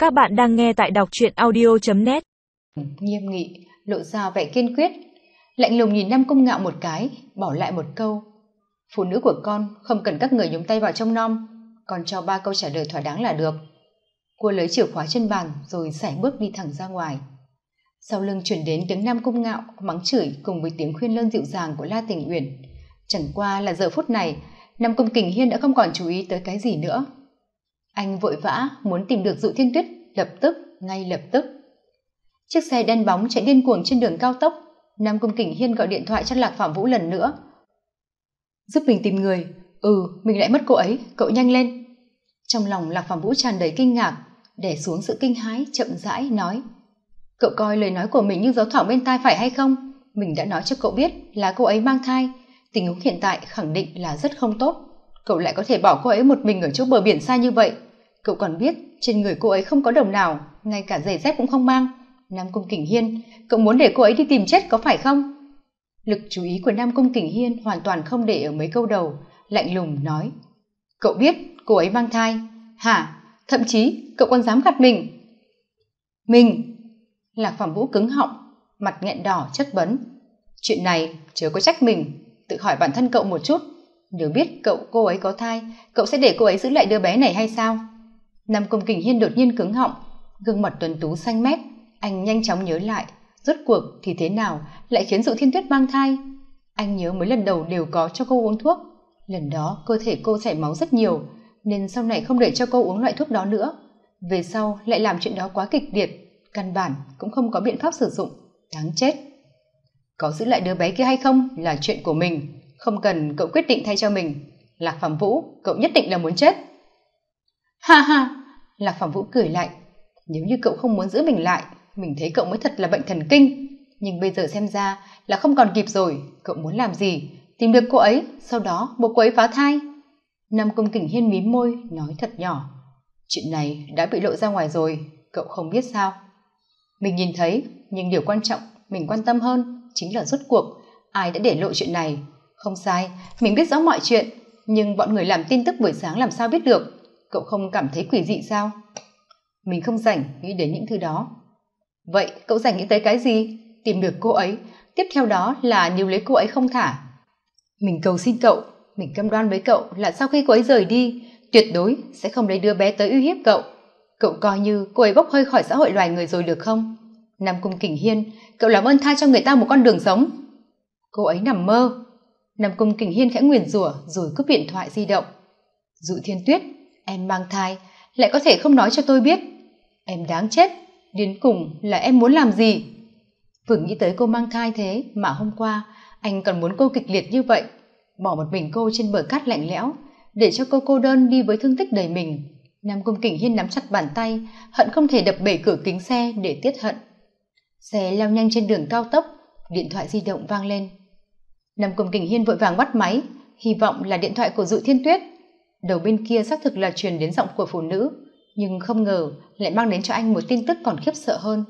Các bạn đang nghe tại đọc truyện audio.net. Nghiêm nghị, lộ ra vẻ kiên quyết, lạnh lùng nhìn Nam Cung Ngạo một cái, bỏ lại một câu: phụ nữ của con không cần các người nhúng tay vào trông nom, con cho 3 câu trả lời thỏa đáng là được. Cô lấy chìa khóa trên bàn rồi sải bước đi thẳng ra ngoài. Sau lưng chuyển đến tiếng Nam Cung Ngạo mắng chửi cùng với tiếng khuyên lơn dịu dàng của La Tình Uyển. Chẳng qua là giờ phút này Nam Cung Kình Hiên đã không còn chú ý tới cái gì nữa. Anh vội vã muốn tìm được Dụ Thiên Tuyết ngay lập tức. Chiếc xe đen bóng chạy điên cuồng trên đường cao tốc. Nam Cung Kình Hiên gọi điện thoại cho Lạc Phạm Vũ lần nữa: giúp mình tìm người. Mình lại mất cô ấy, cậu nhanh lên. Trong lòng Lạc Phạm Vũ tràn đầy kinh ngạc, đè xuống sự kinh hãi, chậm rãi nói: cậu coi lời nói của mình như gió thoảng bên tai phải hay không? Mình đã nói cho cậu biết là cô ấy mang thai, tình huống hiện tại khẳng định là rất không tốt. Cậu lại có thể bỏ cô ấy một mình ở chỗ bờ biển xa như vậy. Cậu còn biết trên người cô ấy không có đồng nào, ngay cả giày dép cũng không mang. Nam Cung Kình Hiên, cậu muốn để cô ấy đi tìm chết có phải không? Lực chú ý của Nam Cung Kình Hiên hoàn toàn không để ở mấy câu đầu, lạnh lùng nói: cậu biết cô ấy mang thai hả? Thậm chí cậu còn dám gạt mình. Lạc Phạm Vũ cứng họng, mặt nghẹn đỏ chất vấn: chuyện này chớ có trách mình, tự hỏi bản thân cậu một chút, nếu biết cô ấy có thai, cậu sẽ để cô ấy giữ lại đứa bé này hay sao? Nam Cung Kình Hiên đột nhiên cứng họng, gương mặt tuấn tú xanh mét. Anh nhanh chóng nhớ lại, rốt cuộc thì thế nào lại khiến Dụ Thiên Tuyết mang thai. Anh nhớ mấy lần đầu đều có cho cô uống thuốc, lần đó cơ thể cô chảy máu rất nhiều, nên sau này không để cho cô uống loại thuốc đó nữa. Về sau lại làm chuyện đó quá kịch liệt, căn bản cũng không có biện pháp sử dụng. Đáng chết. Có giữ lại đứa bé kia hay không là chuyện của mình, không cần cậu quyết định thay cho mình. Lạc Phạm Vũ, cậu nhất định là muốn chết. Ha ha. Lạc Phạm Vũ cười lạnh: nếu như cậu không muốn giữ mình lại, mình thấy cậu mới thật là bệnh thần kinh. Nhưng bây giờ xem ra là không còn kịp rồi. Cậu muốn làm gì? Tìm được cô ấy, sau đó buộc cô ấy phá thai. Nam Cung Kình Hiên mím môi, nói thật nhỏ: chuyện này đã bị lộ ra ngoài rồi, cậu không biết sao? Mình nhìn thấy, nhưng điều quan trọng mình quan tâm hơn chính là rốt cuộc ai đã để lộ chuyện này. Không sai, mình biết rõ mọi chuyện, nhưng bọn người làm tin tức buổi sáng làm sao biết được? Cậu không cảm thấy quỷ dị sao? Mình không rảnh nghĩ đến những thứ đó. Vậy cậu rảnh nghĩ tới cái gì? Tìm được cô ấy, tiếp theo đó là níu lấy cô ấy không thả. Mình cầu xin cậu, mình cam đoan với cậu là sau khi cô ấy rời đi, tuyệt đối sẽ không lấy đứa bé tới uy hiếp cậu. Cậu coi như cô ấy bốc hơi khỏi xã hội loài người rồi được không? Nam Cung Kình Hiên, cậu làm ơn tha cho người ta một con đường sống. Cô ấy nằm mơ. Nam Cung Kình Hiên khẽ nguyền rủa rồi cúp điện thoại di động. Dụ Thiên Tuyết, em mang thai lại có thể không nói cho tôi biết. Em đáng chết, đến cùng là em muốn làm gì? Vừa nghĩ tới cô mang thai thế mà hôm qua anh còn muốn cô kịch liệt như vậy, bỏ một mình cô trên bờ cát lạnh lẽo, để cho cô cô đơn đi với thương tích đầy mình. Nam Cung Kình Hiên nắm chặt bàn tay, hận không thể đập bể cửa kính xe để tiết hận. Xe lao nhanh trên đường cao tốc, điện thoại di động vang lên. Nam Cung Kình Hiên vội vàng bắt máy, hy vọng là điện thoại của Dụ Thiên Tuyết. Đầu bên kia xác thực là truyền đến giọng của phụ nữ, nhưng không ngờ lại mang đến cho anh một tin tức còn khiếp sợ hơn.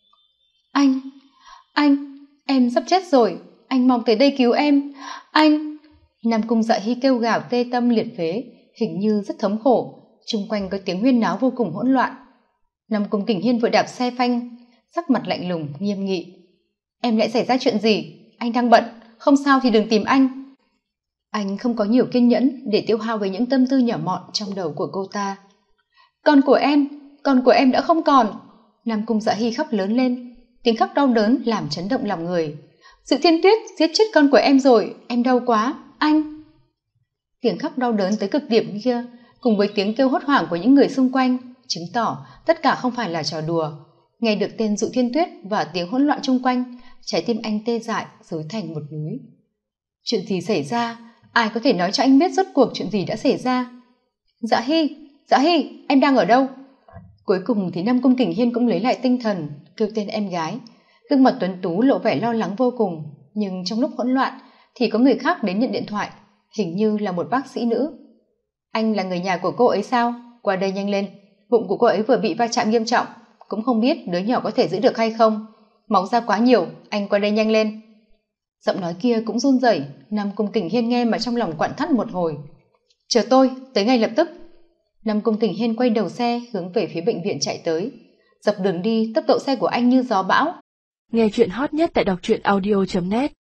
Anh, em sắp chết rồi, anh mong tới đây cứu em, anh. Nam Cung Dạ Hy kêu gào tê tâm liệt phế, hình như rất thống khổ, chung quanh có tiếng huyên náo vô cùng hỗn loạn. Nam Cung Kình Hiên vội đạp xe phanh, sắc mặt lạnh lùng nghiêm nghị: em lại xảy ra chuyện gì? Anh đang bận, không sao thì đừng tìm anh. Anh không có nhiều kiên nhẫn để tiêu hao với những tâm tư nhỏ mọn trong đầu của cô ta. Con của em đã không còn. Nam Cung Dạ Hy khóc lớn lên, tiếng khóc đau đớn làm chấn động lòng người. Dụ Thiên Tuyết giết chết con của em rồi, em đau quá, anh. Tiếng khóc đau đớn tới cực điểm kia cùng với tiếng kêu hốt hoảng của những người xung quanh chứng tỏ tất cả không phải là trò đùa. Nghe được tên Dụ Thiên Tuyết và tiếng hỗn loạn chung quanh, trái tim anh tê dại rối thành một núi. Chuyện gì xảy ra? Ai có thể nói cho anh biết rốt cuộc chuyện gì đã xảy ra? Dạ Hy, em đang ở đâu? Cuối cùng thì Nam Cung Kình Hiên cũng lấy lại tinh thần, kêu tên em gái. Gương mặt tuấn tú lộ vẻ lo lắng vô cùng, nhưng trong lúc hỗn loạn thì có người khác đến nhận điện thoại, hình như là một bác sĩ nữ. Anh là người nhà của cô ấy sao? Qua đây nhanh lên, bụng của cô ấy vừa bị va chạm nghiêm trọng, cũng không biết đứa nhỏ có thể giữ được hay không. Máu ra quá nhiều, anh qua đây nhanh lên. Giọng nói kia cũng run rẩy. Nam Cung Kình Hiên nghe mà trong lòng quặn thắt một hồi. Chờ tôi, tới ngay lập tức. Nam Cung Kình Hiên quay đầu xe hướng về phía bệnh viện chạy tới. Dọc đường đi, tốc độ xe của anh như gió bão. Nghe chuyện hot nhất tại đọc truyện audio.net